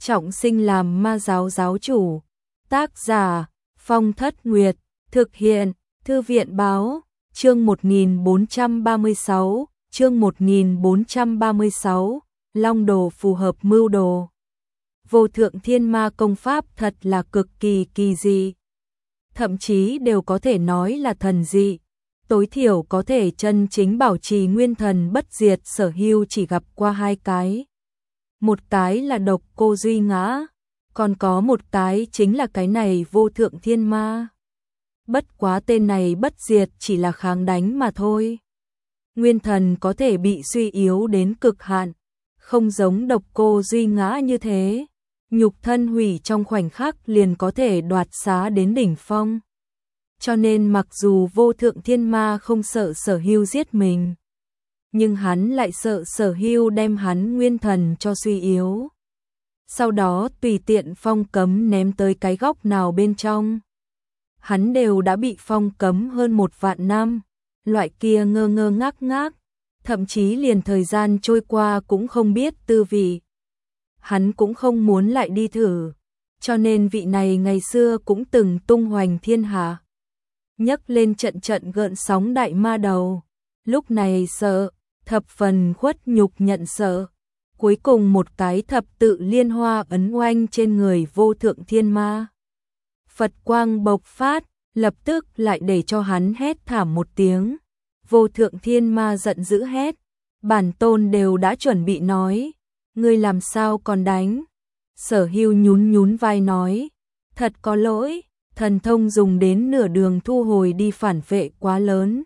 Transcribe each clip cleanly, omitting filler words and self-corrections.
trọng sinh làm ma giáo giáo chủ. Tác giả Phong Thất Nguyệt. Thực hiện Thư viện Báo. Chương 1436. Chương 1436. Long đồ phù hợp mưu đồ. Vô thượng thiên ma công pháp thật là cực kỳ kỳ dị. Thậm chí đều có thể nói là thần dị. Tối thiểu có thể chân chính bảo trì nguyên thần bất diệt. Sở Hưu chỉ gặp qua hai cái. Một cái là độc cô Duy Ngã, còn có một cái chính là cái này vô thượng thiên ma. Bất quá tên này bất diệt chỉ là kháng đánh mà thôi. Nguyên thần có thể bị suy yếu đến cực hạn, không giống độc cô Duy Ngã như thế. Nhục thân hủy trong khoảnh khắc liền có thể đoạt xá đến đỉnh phong. Cho nên mặc dù vô thượng thiên ma không sợ Sở Hưu giết mình, nhưng hắn lại sợ Sở Hưu đem hắn nguyên thần cho suy yếu. Sau đó tùy tiện phong cấm ném tới cái góc nào bên trong. Hắn đều đã bị phong cấm hơn 1 vạn năm, loại kia ngơ ngơ ngác ngác, thậm chí liền thời gian trôi qua cũng không biết tư vị. Hắn cũng không muốn lại đi thử, cho nên vị này ngày xưa cũng từng tung hoành thiên hạ, nhấc lên trận trận gợn sóng đại ma đầu. Lúc này sợ, thập phần khuất nhục nhận sợ. Cuối cùng một cái thập tự liên hoa ấn oanh trên người vô thượng thiên ma. Phật quang bộc phát, lập tức lại để cho hắn hét thảm một tiếng. Vô thượng thiên ma giận dữ hét, bản tôn đều đã chuẩn bị nói, ngươi làm sao còn đánh? Sở Hưu nhún nhún vai nói, thật có lỗi, thần thông dùng đến nửa đường thu hồi đi phản vệ quá lớn.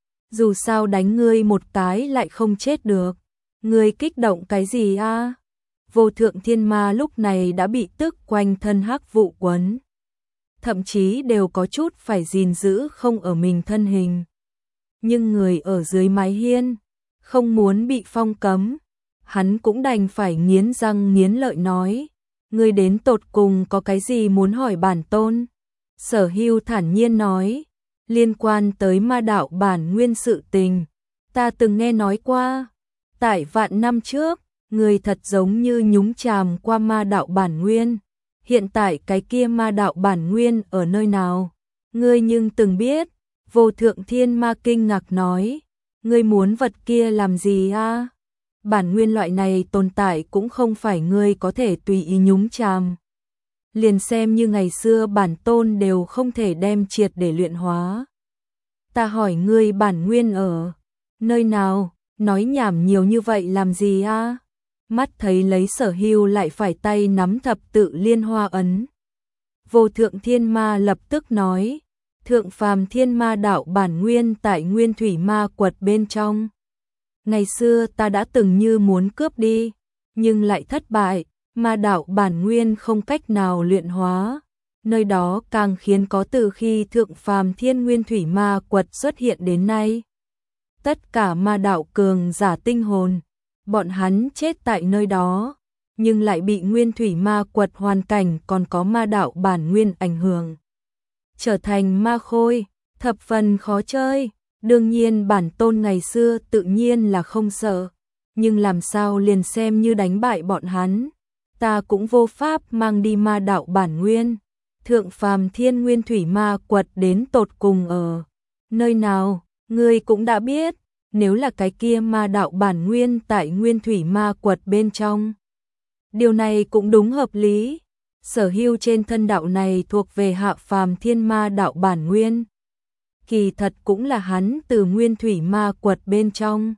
Dù sao đánh ngươi một cái lại không chết được. Ngươi kích động cái gì a? Vô thượng thiên ma lúc này đã bị tức quanh thân hắc vụ quấn. Thậm chí đều có chút phải gìn giữ không ở mình thân hình. Nhưng người ở dưới mái hiên, không muốn bị phong cấm. Hắn cũng đành phải nghiến răng nghiến lợi nói. Ngươi đến tột cùng có cái gì muốn hỏi bản tôn? Sở Hưu thản nhiên nói. Liên quan tới ma đạo bản nguyên sự tình, ta từng nghe nói qua. Tại vạn năm trước, người thật giống như nhúng chàm qua ma đạo bản nguyên. Hiện tại cái kia ma đạo bản nguyên ở nơi nào? Ngươi nhưng từng biết. Vô thượng thiên ma kinh ngạc nói. Ngươi muốn vật kia làm gì a? Bản nguyên loại này tồn tại cũng không phải ngươi có thể tùy ý nhúng chàm. Liền xem như ngày xưa bản tôn đều không thể đem triệt để luyện hóa. Ta hỏi ngươi bản nguyên ở nơi nào? Nói nhảm nhiều như vậy làm gì a? Mắt thấy lấy Sở Hưu lại phải tay nắm thập tự liên hoa ấn. Vô thượng thiên ma lập tức nói, thượng phàm thiên ma đạo bản nguyên tại nguyên thủy ma quật bên trong. Ngày xưa ta đã từng như muốn cướp đi, nhưng lại thất bại, ma đạo bản nguyên không cách nào luyện hóa. Nơi đó càng khiến có từ khi thượng phàm thiên nguyên thủy ma quật xuất hiện đến nay. Tất cả ma đạo cường giả tinh hồn, bọn hắn chết tại nơi đó, nhưng lại bị nguyên thủy ma quật hoàn cảnh còn có ma đạo bản nguyên ảnh hưởng. Trở thành ma khôi, thập phần khó chơi. Đương nhiên bản tôn ngày xưa tự nhiên là không sợ, nhưng làm sao liền xem như đánh bại bọn hắn, ta cũng vô pháp mang đi ma đạo bản nguyên. Thượng phàm thiên nguyên thủy ma quật đến tột cùng ở nơi nào, ngươi cũng đã biết. Nếu là cái kia ma đạo bản nguyên tại nguyên thủy ma quật bên trong, điều này cũng đúng hợp lý. Sở Hưu trên thân đạo này thuộc về hạ phàm thiên ma đạo bản nguyên, kỳ thật cũng là hắn từ nguyên thủy ma quật bên trong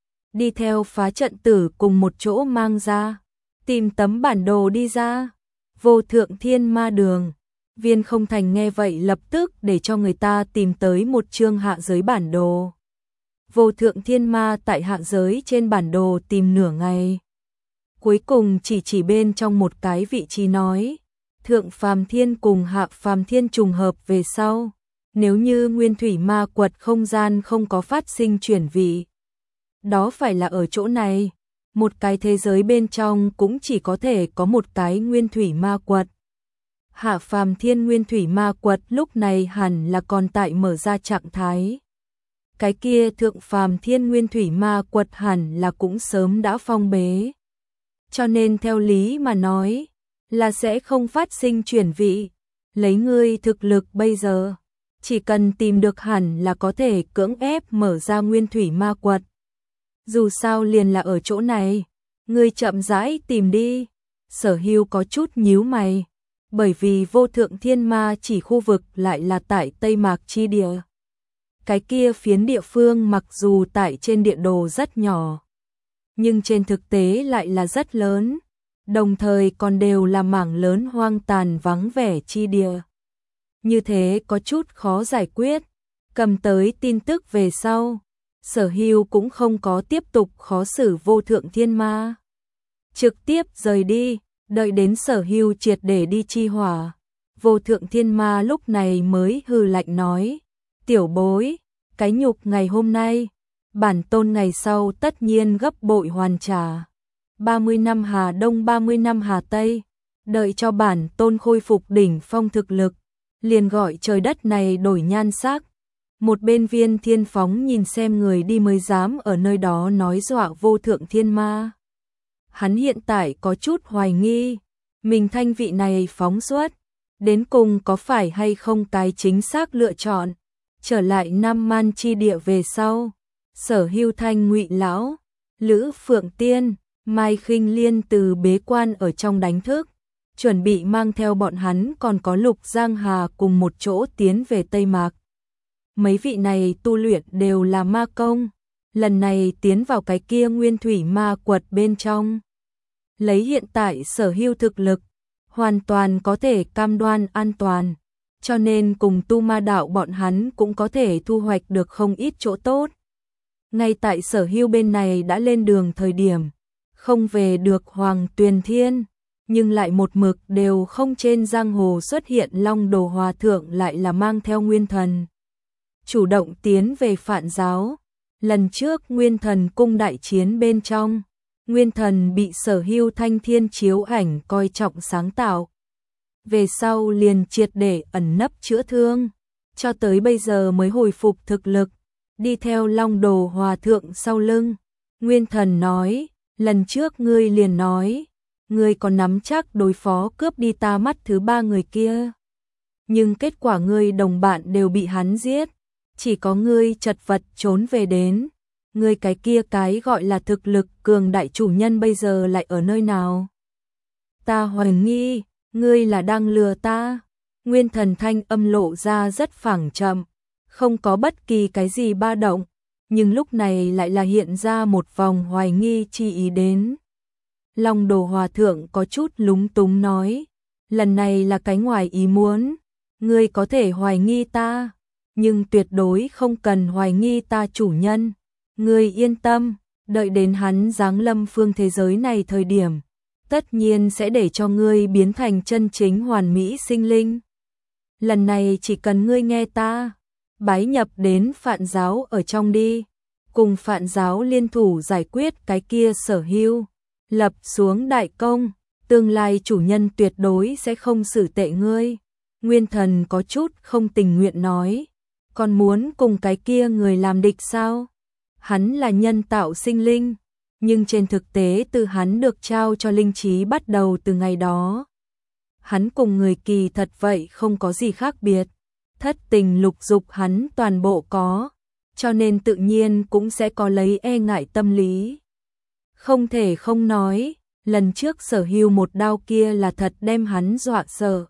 đi theo phá trận tử cùng một chỗ mang ra, tìm tấm bản đồ đi ra. Vô thượng thiên ma đường. Viên Không Thành nghe vậy lập tức để cho người ta tìm tới một chương hạ giới bản đồ. Vô thượng thiên ma tại hạ giới trên bản đồ tìm nửa ngày, cuối cùng chỉ bên trong một cái vị trí nói, thượng phàm thiên cùng hạ phàm thiên trùng hợp về sau, nếu như nguyên thủy ma quật không gian không có phát sinh chuyển vị, đó phải là ở chỗ này. Một cái thế giới bên trong cũng chỉ có thể có một cái nguyên thủy ma quật. Hạ phàm thiên nguyên thủy ma quật lúc này hẳn là còn tại mở ra trạng thái. Cái kia thượng phàm thiên nguyên thủy ma quật hẳn là cũng sớm đã phong bế. Cho nên theo lý mà nói, là sẽ không phát sinh chuyển vị. Lấy ngươi thực lực bây giờ, chỉ cần tìm được hẳn là có thể cưỡng ép mở ra nguyên thủy ma quật. Dù sao liền là ở chỗ này, ngươi chậm rãi tìm đi. Sở Hưu có chút nhíu mày, bởi vì vô thượng thiên ma chỉ khu vực lại là tại Tây Mạc chi địa. Cái kia phiến địa phương mặc dù tại trên địa đồ rất nhỏ, nhưng trên thực tế lại là rất lớn, đồng thời còn đều là mảng lớn hoang tàn vắng vẻ chi địa. Như thế có chút khó giải quyết. Cầm tới tin tức về sau, Sở Hưu cũng không có tiếp tục khó xử vô thượng thiên ma. Trực tiếp rời đi, đợi đến Sở Hưu triệt để đi chi hỏa. Vô thượng thiên ma lúc này mới hừ lạnh nói, tiểu bối, cái nhục ngày hôm nay, bản tôn ngày sau tất nhiên gấp bội hoàn trả. 30 năm Hà Đông 30 năm Hà Tây, đợi cho bản tôn khôi phục đỉnh phong thực lực, liền gọi trời đất này đổi nhan sắc. Một bên Viên Thiên Phóng nhìn xem người đi mới dám ở nơi đó nói dọa vô thượng thiên ma. Hắn hiện tại có chút hoài nghi, mình thanh vị này phóng xuất, đến cùng có phải hay không cái chính xác lựa chọn. Trở lại Nam Man chi địa về sau, Sở Hưu thanh Ngụy lão, Lữ Phượng Tiên, Mai Khinh Liên từ bế quan ở trong đánh thức, chuẩn bị mang theo bọn hắn còn có Lục Giang Hà cùng một chỗ tiến về Tây Mạc. Mấy vị này tu luyện đều là ma công, lần này tiến vào cái kia nguyên thủy ma quật bên trong. Lấy hiện tại Sở Hưu thực lực, hoàn toàn có thể cam đoan an toàn, cho nên cùng tu ma đạo bọn hắn cũng có thể thu hoạch được không ít chỗ tốt. Ngay tại Sở Hưu bên này đã lên đường thời điểm, không về được Hoàng Tuyền Thiên, nhưng lại một mực đều không trên giang hồ xuất hiện Long Đồ Hòa Thượng lại là mang theo Nguyên Thần. Chủ động tiến về Phạn giáo, lần trước Nguyên Thần cung đại chiến bên trong, Nguyên Thần bị Sở Hưu thanh thiên chiếu ảnh coi trọng sáng tạo. Về sau liền triệt để ẩn nấp chữa thương, cho tới bây giờ mới hồi phục thực lực, đi theo Long Đồ Hòa Thượng sau lưng. Nguyên Thần nói, lần trước ngươi liền nói, ngươi còn nắm chắc đối phó cướp đi ta mắt thứ ba người kia. Nhưng kết quả ngươi đồng bạn đều bị hắn giết, chỉ có ngươi chật vật trốn về đến. Ngươi cái kia cái gọi là thực lực cường đại chủ nhân bây giờ lại ở nơi nào? Ta hoài nghi, ngươi là đang lừa ta. Nguyên Thần thanh âm lộ ra rất phẳng chậm, không có bất kỳ cái gì ba động, nhưng lúc này lại là hiện ra một vòng hoài nghi chi ý đến. Long Đồ Hòa Thượng có chút lúng túng nói, lần này là cái ngoài ý muốn, ngươi có thể hoài nghi ta, nhưng tuyệt đối không cần hoài nghi ta chủ nhân. Ngươi yên tâm, đợi đến hắn giáng lâm phương thế giới này thời điểm, tất nhiên sẽ để cho ngươi biến thành chân chính hoàn mỹ sinh linh. Lần này chỉ cần ngươi nghe ta, bái nhập đến Phạn giáo ở trong đi, cùng Phạn giáo liên thủ giải quyết cái kia Sở Hưu, lập xuống đại công, tương lai chủ nhân tuyệt đối sẽ không xử tệ ngươi. Nguyên Thần có chút không tình nguyện nói, còn muốn cùng cái kia người làm địch sao? Hắn là nhân tạo sinh linh, nhưng trên thực tế từ hắn được trao cho linh trí bắt đầu từ ngày đó, hắn cùng người kỳ thật vậy không có gì khác biệt, thất tình lục dục hắn toàn bộ có, cho nên tự nhiên cũng sẽ có lấy e ngại tâm lý. Không thể không nói, lần trước Sở Hưu một đao kia là thật đem hắn dọa sợ.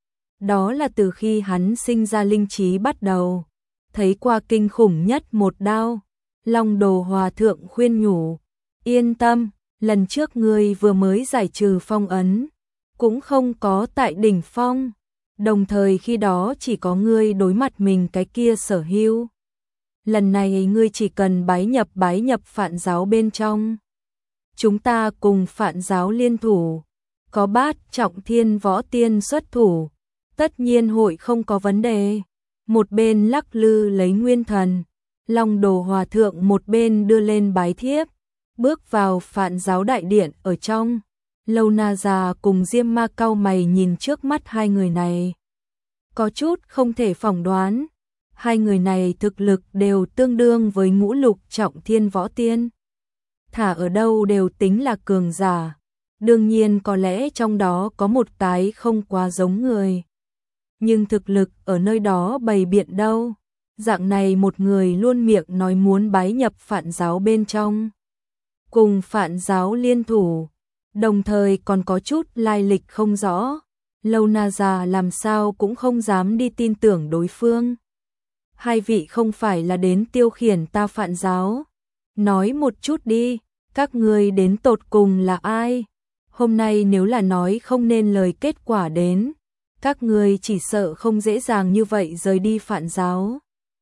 Đó là từ khi hắn sinh ra linh trí bắt đầu, thấy qua kinh khủng nhất một đao. Long Đồ Hòa Thượng khuyên nhủ, yên tâm, lần trước ngươi vừa mới giải trừ phong ấn, cũng không có tại đỉnh phong, đồng thời khi đó chỉ có ngươi đối mặt mình cái kia Sở Hưu. Lần này ngươi chỉ cần bái nhập Phạn giáo bên trong. Chúng ta cùng Phạn giáo liên thủ, có Bát Trọng Thiên Võ Tiên xuất thủ, tất nhiên hội không có vấn đề. Một bên lắc lư lấy Nguyên Thần, Long Đồ Hòa Thượng một bên đưa lên bái thiếp, bước vào Phạn giáo đại điện ở trong. Lâu Na già cùng Diêm Ma cau mày nhìn trước mắt hai người này, có chút không thể phỏng đoán, hai người này thực lực đều tương đương với Ngũ Lục Trọng Thiên Võ Tiên, thả ở đâu đều tính là cường giả, Đương nhiên có lẽ trong đó có một cái không quá giống người. Nhưng thực lực ở nơi đó bày biện đâu. Dạng này một người luôn miệng nói muốn bái nhập Phạn giáo bên trong. Cùng Phạn giáo liên thủ. Đồng thời còn có chút lai lịch không rõ. Lâu Na già làm sao cũng không dám đi tin tưởng đối phương. Hai vị không phải là đến tiêu khiển ta Phạn giáo. Nói một chút đi, các ngươi đến tột cùng là ai? Hôm nay nếu là nói không nên lời kết quả đến, các ngươi chỉ sợ không dễ dàng như vậy rời đi Phạn giáo.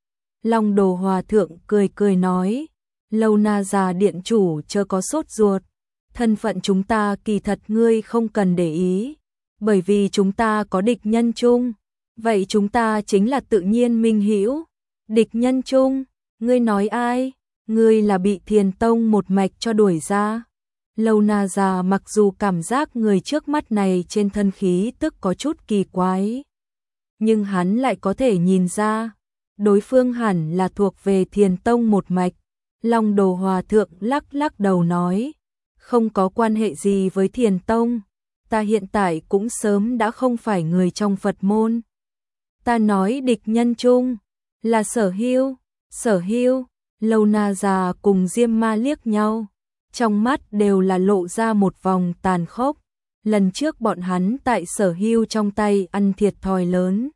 Long Đồ Hòa Thượng cười cười nói, Lâu Na già điện chủ chớ có sốt ruột, thân phận chúng ta kỳ thật ngươi không cần để ý, bởi vì chúng ta có địch nhân chung, vậy chúng ta chính là tự nhiên minh hữu. Địch nhân chung, ngươi nói ai? Ngươi là bị Thiền Tông một mạch cho đuổi ra. Lâu Na già mặc dù cảm giác người trước mắt này trên thân khí tức có chút kỳ quái, nhưng hắn lại có thể nhìn ra, đối phương hẳn là thuộc về Thiền Tông một mạch. Long Đồ Hòa Thượng lắc lắc đầu nói, không có quan hệ gì với Thiền Tông, ta hiện tại cũng sớm đã không phải người trong Phật môn. Ta nói địch nhân chung là Sở Hưu. Sở Hưu. Lâu Na già cùng Diêm Ma liếc nhau, trong mắt đều là lộ ra một vòng tàn khốc. Lần trước bọn hắn tại Sở Hưu trong tay ăn thiệt thòi lớn,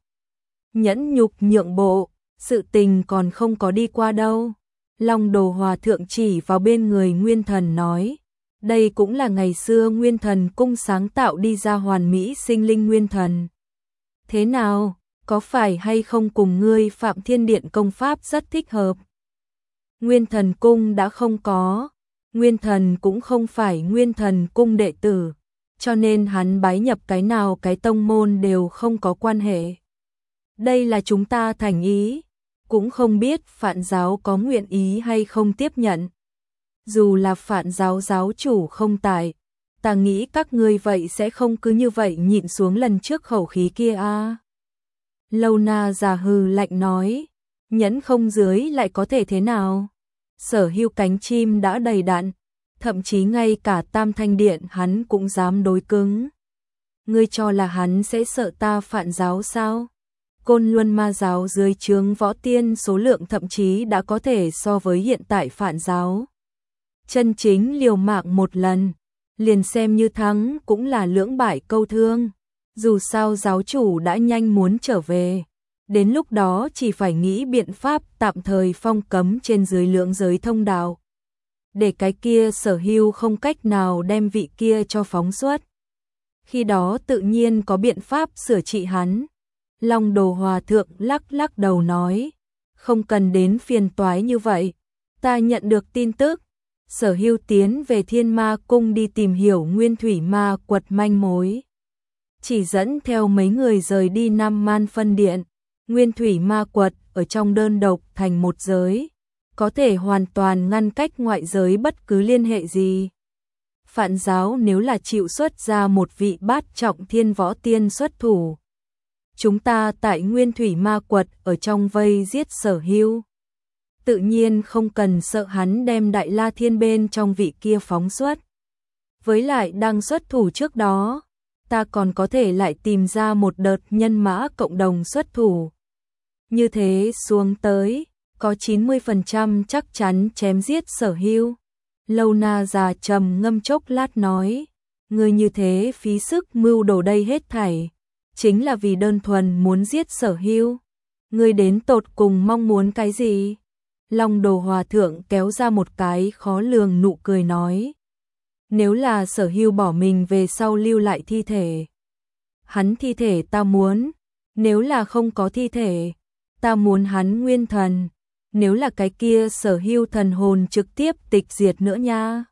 nhẫn nhục nhượng bộ, sự tình còn không có đi qua đâu. Long Đồ Hòa Thượng chỉ vào bên người Nguyên Thần nói, đây cũng là ngày xưa Nguyên Thần cung sáng tạo đi ra hoàn mỹ sinh linh Nguyên Thần. Thế nào, có phải hay không cùng ngươi Phạm Thiên Điện công pháp rất thích hợp? Nguyên Thần cung đã không có, Nguyên Thần cũng không phải Nguyên Thần cung đệ tử, cho nên hắn bái nhập cái nào cái tông môn đều không có quan hệ. Đây là chúng ta thành ý, cũng không biết Phạn giáo có nguyện ý hay không tiếp nhận. Dù là Phạn giáo giáo chủ không tại, ta nghĩ các ngươi vậy sẽ không cứ như vậy nhịn xuống lần trước khẩu khí kia a. Lâu Na già hừ lạnh nói, nhẫn không dưới lại có thể thế nào? Sở Hưu cánh chim đã đầy đạn, thậm chí ngay cả Tam Thanh Điện hắn cũng dám đối cứng. Ngươi cho là hắn sẽ sợ ta Phạn giáo sao? Côn Luân Ma giáo dưới trướng võ tiên số lượng thậm chí đã có thể so với hiện tại Phạn giáo. Chân chính liều mạng một lần, liền xem như thắng cũng là lưỡng bại câu thương. Dù sao giáo chủ đã nhanh muốn trở về, đến lúc đó chỉ phải nghĩ biện pháp tạm thời phong cấm trên dưới lưỡng giới thông đạo, để cái kia Sở Hưu không cách nào đem vị kia cho phóng xuất. Khi đó tự nhiên có biện pháp sửa trị hắn. Long Đồ Hòa Thượng lắc lắc đầu nói, không cần đến phiền toái như vậy. Ta nhận được tin tức, Sở Hưu tiến về Thiên Ma Cung đi tìm hiểu Nguyên Thủy Ma Quật manh mối. Chỉ dẫn theo mấy người rời đi Nam Man Phân Điện. Nguyên Thủy Ma Quật ở trong đơn độc thành một giới, có thể hoàn toàn ngăn cách ngoại giới bất cứ liên hệ gì. Phạn giáo nếu là chịu xuất ra một vị bát trọng thiên võ tiên xuất thủ, chúng ta tại Nguyên Thủy Ma Quật ở trong vây giết Sở Hưu, tự nhiên không cần sợ hắn đem Đại La Thiên bên trong vị kia phóng xuất. Với lại đang xuất thủ trước đó, ta còn có thể lại tìm ra một đợt nhân mã cộng đồng xuất thủ. Như thế xuống tới, có 90% chắc chắn chém giết Sở Hưu. Lâu Na già trầm ngâm chốc lát nói, ngươi như thế phí sức mưu đồ đây hết thảy, chính là vì đơn thuần muốn giết Sở Hưu. Ngươi đến tột cùng mong muốn cái gì? Long Đồ Hòa Thượng kéo ra một cái khó lường nụ cười nói, nếu là Sở Hưu bỏ mình về sau lưu lại thi thể, hắn thi thể ta muốn. Nếu là không có thi thể, ta muốn hắn nguyên thần. Nếu là cái kia Sở Hưu thần hồn trực tiếp tịch diệt nữa nha.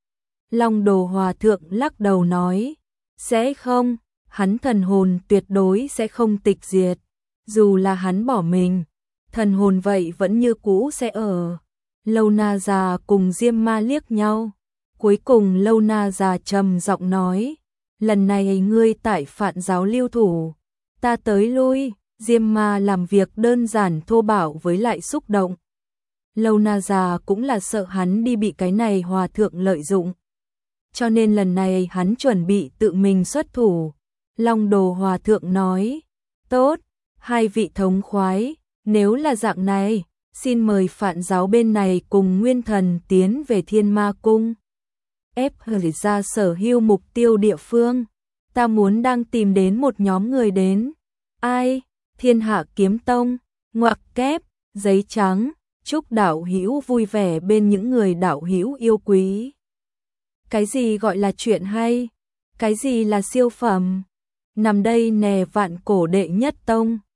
Long Đồ Hòa Thượng lắc đầu nói, sẽ không, hắn thần hồn tuyệt đối sẽ không tịch diệt. Dù là hắn bỏ mình, thần hồn vậy vẫn như cũ sẽ ở. Lâu Na già cùng Diêm Ma liếc nhau. Cuối cùng Lâu Na già trầm giọng nói, lần này ngươi tại Phạn giáo lưu thủ, ta tới lui. Diêm Ma làm việc đơn giản thô bạo với lại xúc động. Lâu Na già cũng là sợ hắn đi bị cái này hòa thượng lợi dụng, cho nên lần này hắn chuẩn bị tự mình xuất thủ. Long Đồ Hòa Thượng nói, tốt, hai vị thống khoái, nếu là dạng này, xin mời Phạn giáo bên này cùng Nguyên Thần tiến về Thiên Ma Cung. Ép hởi ra sở hữu mục tiêu địa phương, ta muốn đang tìm đến một nhóm người đến. Ai? Thiên Hạ Kiếm Tông, ngoặc kép, giấy trắng, chúc đạo hữu vui vẻ bên những người đạo hữu yêu quý. Cái gì gọi là chuyện hay? Cái gì là siêu phẩm? Nằm đây nè Vạn Cổ đệ nhất tông.